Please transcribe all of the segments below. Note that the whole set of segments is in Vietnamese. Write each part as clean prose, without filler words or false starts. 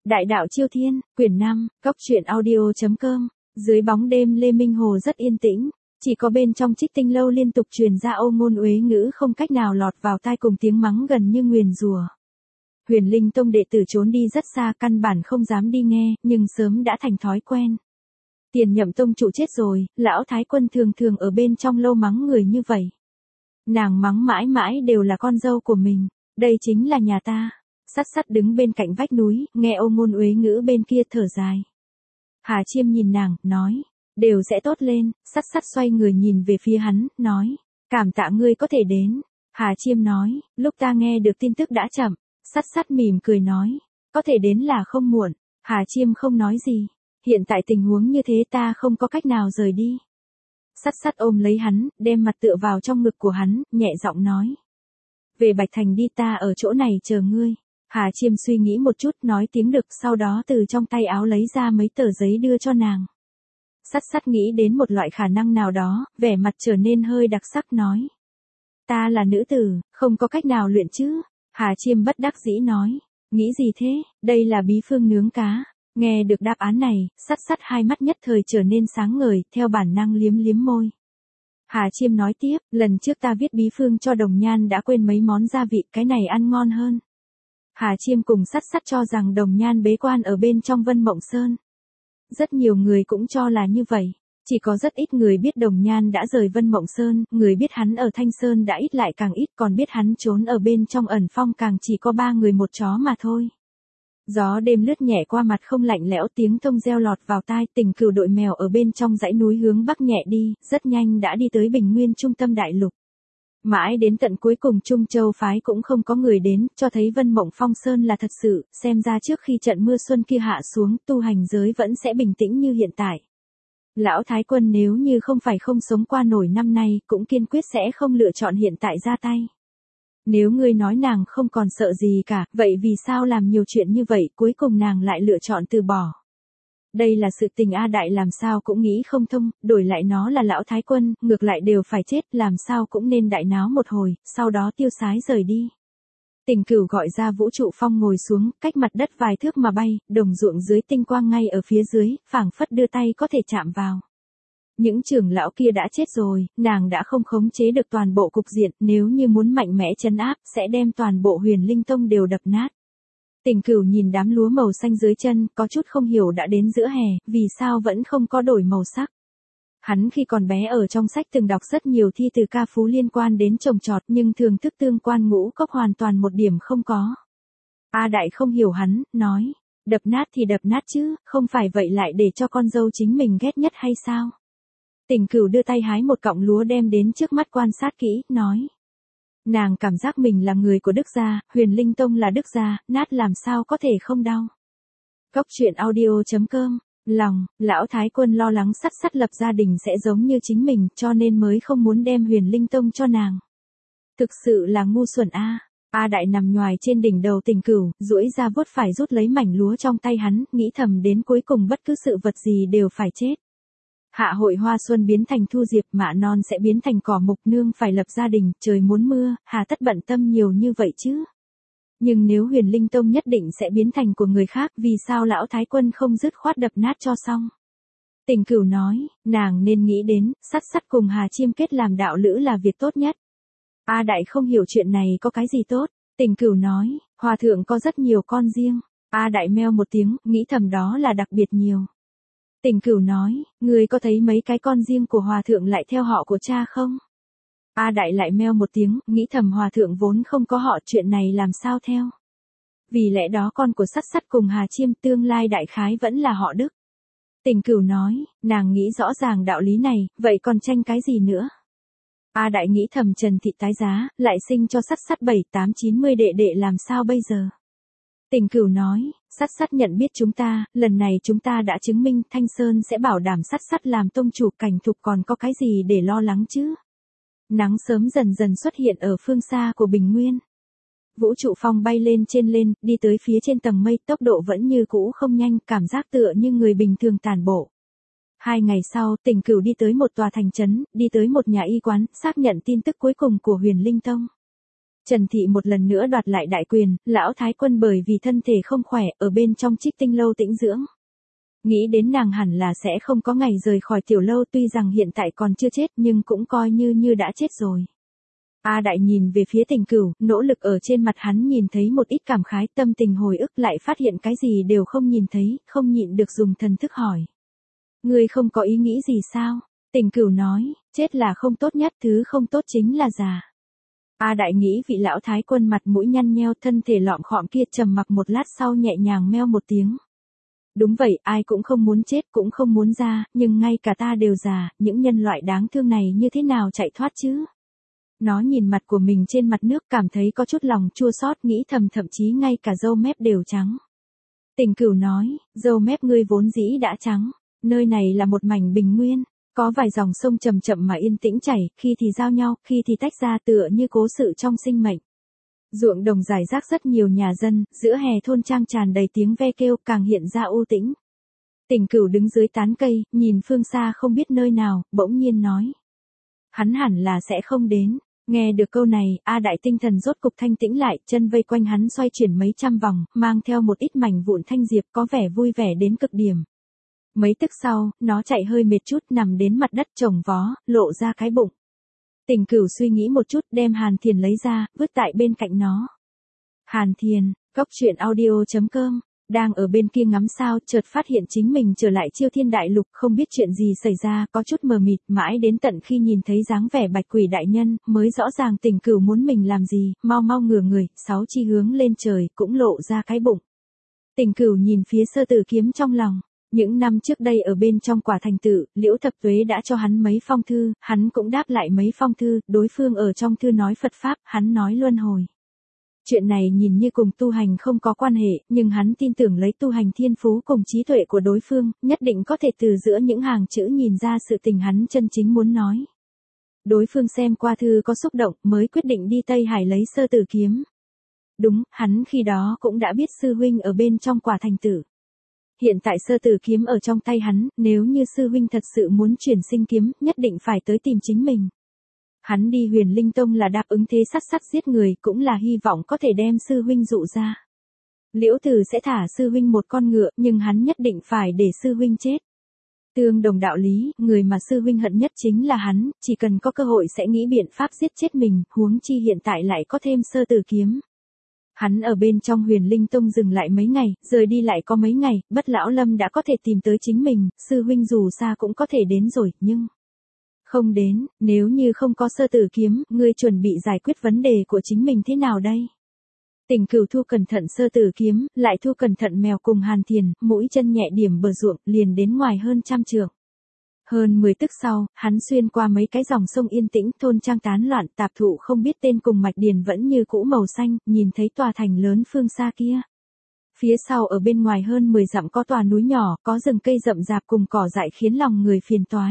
Đại đạo Chiêu Thiên, quyển 5, cốc truyện audio.com. Dưới bóng đêm Lê Minh Hồ rất yên tĩnh, chỉ có bên trong Trích Tinh lâu liên tục truyền ra âu ngôn uế ngữ không cách nào lọt vào tai cùng tiếng mắng gần như nguyền rủa. Huyền Linh Tông đệ tử trốn đi rất xa, căn bản không dám đi nghe, nhưng sớm đã thành thói quen. Tiền Nhậm tông chủ chết rồi, lão thái quân thường thường ở bên trong lâu mắng người như vậy. Nàng mắng mãi mãi đều là con dâu của mình, đây chính là nhà ta. Sắt sắt đứng bên cạnh vách núi, nghe âu ngôn uế ngữ bên kia thở dài. Hà Chiêm nhìn nàng, nói, đều sẽ tốt lên. Sắt sắt xoay người nhìn về phía hắn, nói, cảm tạ ngươi có thể đến. Hà Chiêm nói, lúc ta nghe được tin tức đã chậm. Sắt sắt mỉm cười nói, có thể đến là không muộn. Hà Chiêm không nói gì, hiện tại tình huống như thế ta không có cách nào rời đi. Sắt sắt ôm lấy hắn, đem mặt tựa vào trong ngực của hắn, nhẹ giọng nói, về Bạch Thành đi, ta ở chỗ này chờ ngươi. Hà Chiêm suy nghĩ một chút, nói tiếng được, sau đó từ trong tay áo lấy ra mấy tờ giấy đưa cho nàng. Sắt sắt nghĩ đến một loại khả năng nào đó, vẻ mặt trở nên hơi đặc sắc, nói, ta là nữ tử, không có cách nào luyện chứ. Hà Chiêm bất đắc dĩ nói, nghĩ gì thế, đây là bí phương nướng cá. Nghe được đáp án này, sắt sắt hai mắt nhất thời trở nên sáng ngời, theo bản năng liếm liếm môi. Hà Chiêm nói tiếp, lần trước ta viết bí phương cho Đồng Nhan đã quên mấy món gia vị, cái này ăn ngon hơn. Hà Chiêm cùng sắt sắt cho rằng Đồng Nhan bế quan ở bên trong Vân Mộng Sơn. Rất nhiều người cũng cho là như vậy, chỉ có rất ít người biết Đồng Nhan đã rời Vân Mộng Sơn, người biết hắn ở Thanh Sơn đã ít lại càng ít, còn biết hắn trốn ở bên trong ẩn phong càng chỉ có 3 người một chó mà thôi. Gió đêm lướt nhẹ qua mặt không lạnh lẽo, tiếng thông reo lọt vào tai. Tình Cửu đội mèo ở bên trong dãy núi hướng bắc nhẹ đi, rất nhanh đã đi tới Bình Nguyên trung tâm đại lục. Mãi đến tận cuối cùng Trung Châu phái cũng không có người đến, cho thấy Vân Mộng Phong Sơn là thật sự, xem ra trước khi trận mưa xuân kia hạ xuống, tu hành giới vẫn sẽ bình tĩnh như hiện tại. Lão Thái Quân nếu như không phải không sống qua nổi năm nay, cũng kiên quyết sẽ không lựa chọn hiện tại ra tay. Nếu ngươi nói nàng không còn sợ gì cả, vậy vì sao làm nhiều chuyện như vậy, cuối cùng nàng lại lựa chọn từ bỏ? Đây là sự tình A Đại làm sao cũng nghĩ không thông, đổi lại nó là Lão Thái Quân, ngược lại đều phải chết, làm sao cũng nên đại náo một hồi, sau đó tiêu sái rời đi. Tình Cửu gọi ra Vũ Trụ Phong ngồi xuống, cách mặt đất vài thước mà bay, đồng ruộng dưới tinh quang ngay ở phía dưới, phảng phất đưa tay có thể chạm vào. Những trưởng lão kia đã chết rồi, nàng đã không khống chế được toàn bộ cục diện, nếu như muốn mạnh mẽ trấn áp, sẽ đem toàn bộ Huyền Linh Tông đều đập nát. Tình Cửu nhìn đám lúa màu xanh dưới chân, có chút không hiểu đã đến giữa hè, vì sao vẫn không có đổi màu sắc. Hắn khi còn bé ở trong sách từng đọc rất nhiều thi từ ca phú liên quan đến trồng trọt, nhưng thường thức tương quan ngũ cốc hoàn toàn một điểm không có. A Đại không hiểu hắn, nói, đập nát thì đập nát chứ, không phải vậy lại để cho con dâu chính mình ghét nhất hay sao? Tình Cửu đưa tay hái một cọng lúa đem đến trước mắt quan sát kỹ, nói. Nàng cảm giác mình là người của Đức gia, Huyền Linh Tông là Đức gia, nát làm sao có thể không đau. Cốc truyện audio.com. Lòng, Lão Thái Quân lo lắng sắt sắt lập gia đình sẽ giống như chính mình, cho nên mới không muốn đem Huyền Linh Tông cho nàng. Thực sự là ngu xuẩn a. A Đại nằm nhoài trên đỉnh đầu Tình Cửu, duỗi ra vuốt phải rút lấy mảnh lúa trong tay hắn, nghĩ thầm đến cuối cùng bất cứ sự vật gì đều phải chết. Hạ hội hoa xuân biến thành thu diệp, mạ non sẽ biến thành cỏ mục, nương phải lập gia đình, trời muốn mưa, hà tất bận tâm nhiều như vậy chứ. Nhưng nếu Huyền Linh Tông nhất định sẽ biến thành của người khác, vì sao Lão Thái Quân không dứt khoát đập nát cho xong? Tình Cửu nói, nàng nên nghĩ đến, sắt sắt cùng Hà Chiêm kết làm đạo lữ là việc tốt nhất. A Đại không hiểu chuyện này có cái gì tốt. Tình Cửu nói, Hòa thượng có rất nhiều con riêng. A Đại meo một tiếng, nghĩ thầm đó là đặc biệt nhiều. Tình Cửu nói, ngươi có thấy mấy cái con riêng của Hòa thượng lại theo họ của cha không? A Đại lại meo một tiếng, nghĩ thầm Hòa thượng vốn không có họ, chuyện này làm sao theo? Vì lẽ đó con của sắt sắt cùng Hà Chiêm tương lai đại khái vẫn là họ Đức. Tình Cửu nói, nàng nghĩ rõ ràng đạo lý này, vậy còn tranh cái gì nữa? A Đại nghĩ thầm Trần Thị tái giá, lại sinh cho sắt sắt 7, 8, 90 đệ đệ làm sao bây giờ? Tình Cửu nói, sắt sắt nhận biết chúng ta, lần này chúng ta đã chứng minh Thanh Sơn sẽ bảo đảm sắt sắt làm tông chủ, Cảnh Thục còn có cái gì để lo lắng chứ? Nắng sớm dần dần xuất hiện ở phương xa của Bình Nguyên. Vũ Trụ Phong bay lên trên lên, đi tới phía trên tầng mây, tốc độ vẫn như cũ không nhanh, cảm giác tựa như người bình thường tản bộ. 2 ngày sau, Tình Cửu đi tới một tòa thành trấn, đi tới một nhà y quán, xác nhận tin tức cuối cùng của Huyền Linh Tông. Trần Thị một lần nữa đoạt lại đại quyền, lão thái quân bởi vì thân thể không khỏe, ở bên trong Trích Tinh lâu tĩnh dưỡng. Nghĩ đến nàng hẳn là sẽ không có ngày rời khỏi tiểu lâu, tuy rằng hiện tại còn chưa chết nhưng cũng coi như đã chết rồi. A Đại nhìn về phía Tình Cửu, nỗ lực ở trên mặt hắn nhìn thấy một ít cảm khái, tâm tình hồi ức lại phát hiện cái gì đều không nhìn thấy, không nhịn được dùng thần thức hỏi. Ngươi không có ý nghĩ gì sao? Tình Cửu nói, chết là không tốt nhất, thứ không tốt chính là già. A Đại nghĩ vị lão thái quân mặt mũi nhăn nheo, thân thể lọm khọm kia trầm mặc một lát sau nhẹ nhàng meo một tiếng. Đúng vậy, ai cũng không muốn chết, cũng không muốn già, nhưng ngay cả ta đều già, những nhân loại đáng thương này như thế nào chạy thoát chứ? Nó nhìn mặt của mình trên mặt nước, cảm thấy có chút lòng chua xót, nghĩ thầm thậm chí ngay cả râu mép đều trắng. Tình Cửu nói, râu mép ngươi vốn dĩ đã trắng, nơi này là một mảnh bình nguyên, có vài dòng sông chậm chậm mà yên tĩnh chảy, khi thì giao nhau, khi thì tách ra, tựa như cố sự trong sinh mệnh. Ruộng đồng rải rác rất nhiều nhà dân, giữa hè thôn trang tràn đầy tiếng ve kêu, càng hiện ra u tĩnh. Tình Cửu đứng dưới tán cây, nhìn phương xa không biết nơi nào, bỗng nhiên nói. Hắn hẳn là sẽ không đến. Nghe được câu này, A Đại tinh thần rốt cục thanh tĩnh lại, chân vây quanh hắn xoay chuyển mấy trăm vòng, mang theo một ít mảnh vụn thanh diệp, có vẻ vui vẻ đến cực điểm. Mấy tức sau, nó chạy hơi mệt chút, nằm đến mặt đất trồng vó, lộ ra cái bụng. Tình Cửu suy nghĩ một chút, đem Hàn Thiền lấy ra, vứt tại bên cạnh nó. Hàn Thiền, Cốc Truyện Audio.com, đang ở bên kia ngắm sao, chợt phát hiện chính mình trở lại Chiêu Thiên Đại Lục, không biết chuyện gì xảy ra, có chút mờ mịt, mãi đến tận khi nhìn thấy dáng vẻ Bạch Quỷ đại nhân, mới rõ ràng Tình Cửu muốn mình làm gì, mau mau ngửa người, sáu chi hướng lên trời, cũng lộ ra cái bụng. Tình Cửu nhìn phía Sơ Tử Kiếm trong lòng. Những năm trước đây ở bên trong Quả Thành Tự, Liễu Thập Tuế đã cho hắn mấy phong thư, hắn cũng đáp lại mấy phong thư, đối phương ở trong thư nói Phật Pháp, hắn nói luân hồi. Chuyện này nhìn như cùng tu hành không có quan hệ, nhưng hắn tin tưởng lấy tu hành thiên phú cùng trí tuệ của đối phương, nhất định có thể từ giữa những hàng chữ nhìn ra sự tình hắn chân chính muốn nói. Đối phương xem qua thư có xúc động, mới quyết định đi Tây Hải lấy Sơ Tử Kiếm. Đúng, hắn khi đó cũng đã biết sư huynh ở bên trong Quả Thành Tử. Hiện tại Sơ Tử Kiếm ở trong tay hắn, nếu như sư huynh thật sự muốn chuyển sinh kiếm, nhất định phải tới tìm chính mình. Hắn đi Huyền Linh Tông là đáp ứng thế sắt giết người, cũng là hy vọng có thể đem sư huynh dụ ra. Liễu Tử sẽ thả sư huynh một con ngựa, nhưng hắn nhất định phải để sư huynh chết. Tương đồng đạo lý, người mà sư huynh hận nhất chính là hắn, chỉ cần có cơ hội sẽ nghĩ biện pháp giết chết mình, huống chi hiện tại lại có thêm Sơ Tử Kiếm. Hắn ở bên trong Huyền Linh Tông dừng lại mấy ngày, rời đi lại có mấy ngày, Bất Lão Lâm đã có thể tìm tới chính mình, sư huynh dù xa cũng có thể đến rồi, nhưng... Không đến, nếu như không có Sơ Tử Kiếm, ngươi chuẩn bị giải quyết vấn đề của chính mình thế nào đây? Tình Cửu thu cẩn thận Sơ Tử Kiếm, lại thu cẩn thận mèo cùng Hàn Thiền, mũi chân nhẹ điểm bờ ruộng, liền đến ngoài hơn 100 trượng. Hơn 10 tức sau, hắn xuyên qua mấy cái dòng sông yên tĩnh, thôn trang tán loạn, tạp thụ không biết tên cùng mạch điền vẫn như cũ màu xanh, nhìn thấy tòa thành lớn phương xa kia. Phía sau ở bên ngoài hơn 10 dặm có tòa núi nhỏ, có rừng cây rậm rạp cùng cỏ dại khiến lòng người phiền toái.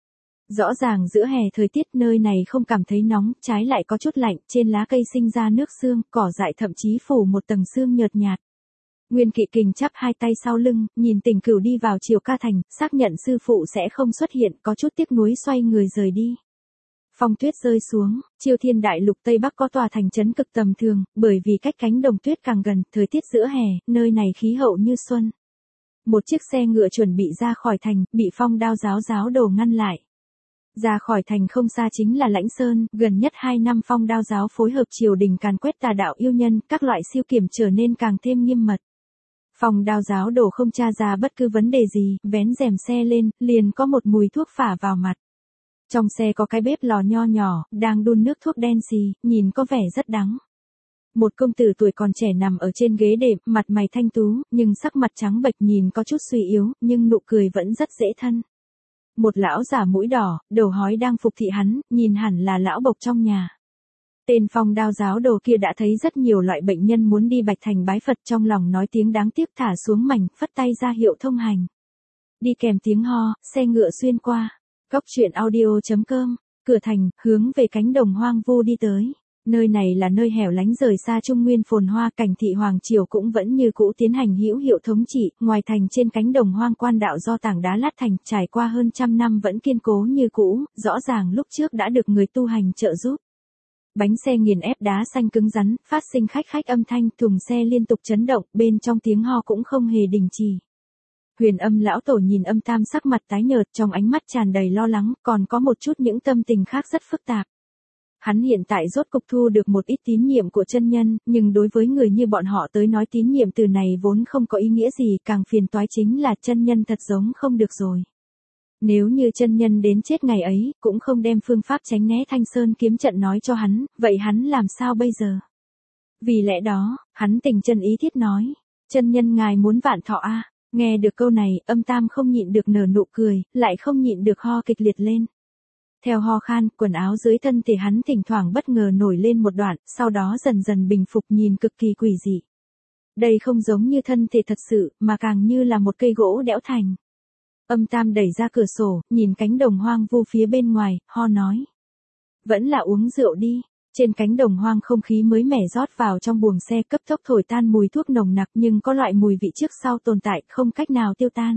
Rõ ràng giữa hè thời tiết nơi này không cảm thấy nóng, trái lại có chút lạnh, trên lá cây sinh ra nước sương, cỏ dại thậm chí phủ một tầng sương nhợt nhạt. Nguyên Kỵ Kình chắp hai tay sau lưng, nhìn Tình Cửu đi vào Triều Ca Thành, xác nhận sư phụ sẽ không xuất hiện, có chút tiếc nuối xoay người rời đi. Phong tuyết rơi xuống, Chiêu Thiên Đại Lục Tây Bắc có tòa thành trấn cực tầm thường, bởi vì cách cánh đồng tuyết càng gần, thời tiết giữa hè, nơi này khí hậu như xuân. Một chiếc xe ngựa chuẩn bị ra khỏi thành, bị Phong Đao giáo đồ ngăn lại. Ra khỏi thành không xa chính là Lãnh Sơn, gần nhất 2 năm Phong Đao giáo phối hợp triều đình càn quét tà đạo yêu nhân, các loại siêu kiểm trở nên càng thêm nghiêm mật. Phong Đao giáo đồ không tra ra bất cứ vấn đề gì, vén rèm xe lên, liền có một mùi thuốc phả vào mặt. Trong xe có cái bếp lò nho nhỏ, đang đun nước thuốc đen xì, nhìn có vẻ rất đắng. Một công tử tuổi còn trẻ nằm ở trên ghế đệm, mặt mày thanh tú, nhưng sắc mặt trắng bệch nhìn có chút suy yếu, nhưng nụ cười vẫn rất dễ thân. Một lão giả mũi đỏ, đầu hói đang phục thị hắn, nhìn hẳn là lão bộc trong nhà. Tên Phong Đao giáo đồ kia đã thấy rất nhiều loại bệnh nhân muốn đi Bạch Thành bái Phật, trong lòng nói tiếng đáng tiếc thả xuống mảnh, phất tay ra hiệu thông hành. Đi kèm tiếng ho, xe ngựa xuyên qua. Cốc Truyện Audio.com, cửa thành, hướng về cánh đồng hoang vu đi tới. Nơi này là nơi hẻo lánh rời xa Trung Nguyên phồn hoa, cảnh thị hoàng triều cũng vẫn như cũ tiến hành hữu hiệu thống trị, ngoài thành trên cánh đồng hoang quan đạo do tảng đá lát thành, trải qua hơn 100 năm vẫn kiên cố như cũ, rõ ràng lúc trước đã được người tu hành trợ giúp. Bánh xe nghiền ép đá xanh cứng rắn, phát sinh khách khách âm thanh, thùng xe liên tục chấn động, bên trong tiếng ho cũng không hề đình chỉ. Huyền Âm lão tổ nhìn Âm Tam sắc mặt tái nhợt, trong ánh mắt tràn đầy lo lắng, còn có một chút những tâm tình khác rất phức tạp. Hắn hiện tại rốt cục thu được một ít tín nhiệm của chân nhân, nhưng đối với người như bọn họ tới nói tín nhiệm từ này vốn không có ý nghĩa gì, càng phiền toái chính là chân nhân thật giống không được rồi. Nếu như chân nhân đến chết ngày ấy, cũng không đem phương pháp tránh né Thanh Sơn kiếm trận nói cho hắn, vậy hắn làm sao bây giờ? Vì lẽ đó, hắn tình chân ý thiết nói, chân nhân ngài muốn vạn thọ a. Nghe được câu này, Âm Tam không nhịn được nở nụ cười, lại không nhịn được ho kịch liệt lên. Theo ho khan, quần áo dưới thân thể hắn thỉnh thoảng bất ngờ nổi lên một đoạn, sau đó dần dần bình phục nhìn cực kỳ quỷ dị. Đây không giống như thân thể thật sự, mà càng như là một cây gỗ đẽo thành. Âm Tam đẩy ra cửa sổ, nhìn cánh đồng hoang vu phía bên ngoài, ho nói. Vẫn là uống rượu đi. Trên cánh đồng hoang không khí mới mẻ rót vào trong buồng xe cấp tốc thổi tan mùi thuốc nồng nặc nhưng có loại mùi vị trước sau tồn tại không cách nào tiêu tan.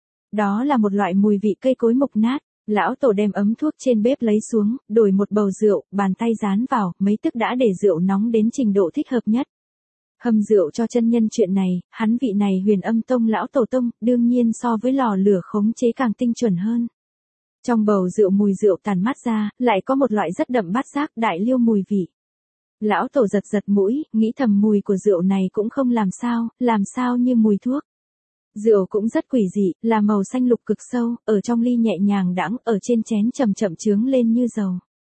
Đó là một loại mùi vị cây cối mục nát. Lão tổ đem ấm thuốc trên bếp lấy xuống, đổi một bầu rượu, bàn tay dán vào, mấy tức đã để rượu nóng đến trình độ thích hợp nhất. Hầm rượu cho chân nhân chuyện này, hắn vị này Huyền Âm Tông lão tổ tông, đương nhiên so với lò lửa khống chế càng tinh chuẩn hơn. Trong bầu rượu mùi rượu tàn mát ra, lại có một loại rất đậm bát giác đại liêu mùi vị. Lão tổ giật giật mũi, nghĩ thầm mùi của rượu này cũng không làm sao như mùi thuốc. Rượu cũng rất quỷ dị, là màu xanh lục cực sâu, ở trong ly nhẹ nhàng đãng, ở trên chén chậm chậm chướng lên như dầu.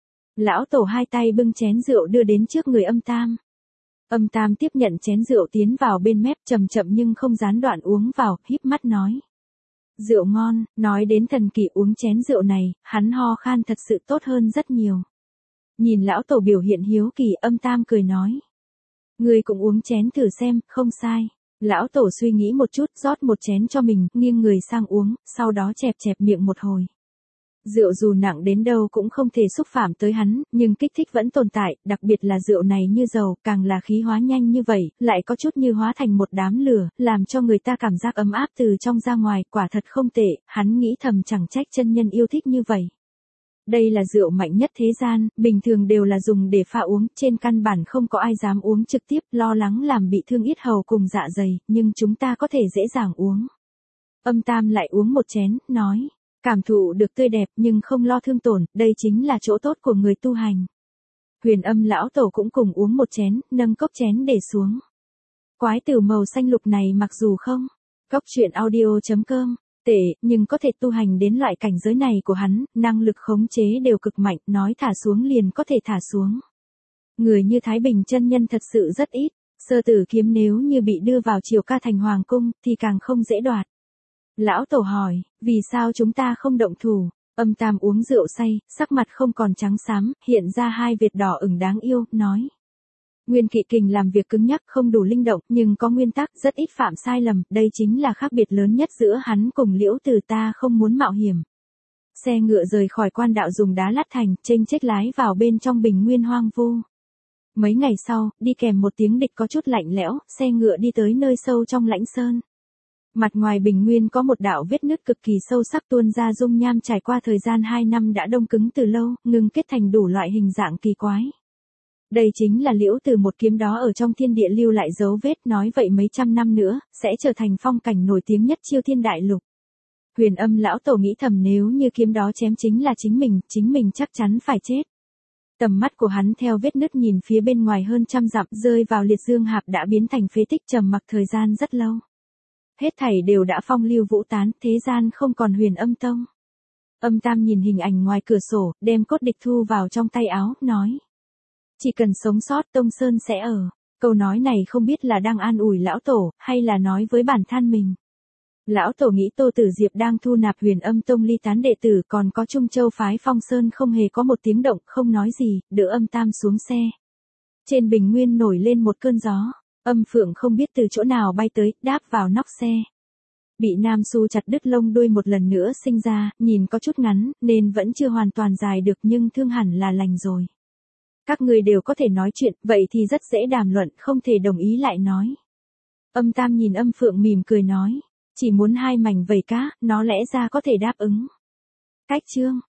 Lão tổ hai tay bưng chén rượu đưa đến trước người Âm Tam. Âm Tam tiếp nhận chén rượu tiến vào bên mép chậm chậm nhưng không gián đoạn uống vào, híp mắt nói. Rượu ngon, nói đến thần kỳ uống chén rượu này, hắn ho khan thật sự tốt hơn rất nhiều. Nhìn lão tổ biểu hiện hiếu kỳ, Âm Tam cười nói. Người cũng uống chén thử xem, không sai. Lão tổ suy nghĩ một chút, rót một chén cho mình, nghiêng người sang uống, sau đó chẹp chẹp miệng một hồi. Rượu dù nặng đến đâu cũng không thể xúc phạm tới hắn, nhưng kích thích vẫn tồn tại, đặc biệt là rượu này như dầu, càng là khí hóa nhanh như vậy, lại có chút như hóa thành một đám lửa, làm cho người ta cảm giác ấm áp từ trong ra ngoài, quả thật không tệ, hắn nghĩ thầm chẳng trách chân nhân yêu thích như vậy. Đây là rượu mạnh nhất thế gian, bình thường đều là dùng để pha uống, trên căn bản không có ai dám uống trực tiếp, lo lắng làm bị thương yết hầu cùng dạ dày, nhưng chúng ta có thể dễ dàng uống. Âm Tam lại uống một chén, nói. Cảm thụ được tươi đẹp nhưng không lo thương tổn, đây chính là chỗ tốt của người tu hành. Huyền Âm lão tổ cũng cùng uống một chén, nâng cốc chén để xuống. Quái tử màu xanh lục này mặc dù không, cốc truyện audio.com, tệ, nhưng có thể tu hành đến loại cảnh giới này của hắn, năng lực khống chế đều cực mạnh, nói thả xuống liền có thể thả xuống. Người như Thái Bình chân nhân thật sự rất ít, Sơ Tử kiếm nếu như bị đưa vào Triều Ca thành hoàng cung, thì càng không dễ đoạt. Lão tổ hỏi, vì sao chúng ta không động thủ? Âm Tam uống rượu say, sắc mặt không còn trắng xám, hiện ra hai vệt đỏ ửng đáng yêu, nói. Nguyên Kỵ Kình làm việc cứng nhắc không đủ linh động, nhưng có nguyên tắc, rất ít phạm sai lầm, đây chính là khác biệt lớn nhất giữa hắn cùng Liễu Từ, ta không muốn mạo hiểm. Xe ngựa rời khỏi quan đạo dùng đá lát thành, chênh chếch lái vào bên trong bình nguyên hoang vu. Mấy ngày sau, đi kèm một tiếng địch có chút lạnh lẽo, xe ngựa đi tới nơi sâu trong lãnh sơn. Mặt ngoài bình nguyên có một đạo vết nứt cực kỳ sâu sắc tuôn ra dung nham trải qua thời gian 2 năm đã đông cứng từ lâu, ngưng kết thành đủ loại hình dạng kỳ quái. Đây chính là Liễu Từ một kiếm đó ở trong thiên địa lưu lại dấu vết, nói vậy mấy trăm năm nữa, sẽ trở thành phong cảnh nổi tiếng nhất Chiêu Thiên Đại Lục. Huyền Âm lão tổ nghĩ thầm nếu như kiếm đó chém chính là chính mình chắc chắn phải chết. Tầm mắt của hắn theo vết nứt nhìn phía bên ngoài hơn trăm dặm rơi vào liệt dương hạp đã biến thành phế tích trầm mặc thời gian rất lâu. Hết thảy đều đã phong lưu vũ tán, thế gian không còn Huyền Âm Tông. Âm Tam nhìn hình ảnh ngoài cửa sổ, đem cốt địch thu vào trong tay áo, nói. Chỉ cần sống sót Tông Sơn sẽ ở. Câu nói này không biết là đang an ủi lão tổ, hay là nói với bản thân mình. Lão tổ nghĩ Tô Tử Diệp đang thu nạp Huyền Âm Tông ly tán đệ tử, còn có Trung Châu phái Phong Sơn không hề có một tiếng động, không nói gì, đỡ Âm Tam xuống xe. Trên bình nguyên nổi lên một cơn gió. Âm Phượng không biết từ chỗ nào bay tới, đáp vào nóc xe. Bị Nam Xu chặt đứt lông đuôi một lần nữa sinh ra, nhìn có chút ngắn, nên vẫn chưa hoàn toàn dài được nhưng thương hẳn là lành rồi. Các người đều có thể nói chuyện, vậy thì rất dễ đàm luận, không thể đồng ý lại nói. Âm Tam nhìn Âm Phượng mỉm cười nói, chỉ muốn 2 mảnh vảy cá, nó lẽ ra có thể đáp ứng. Cách chương.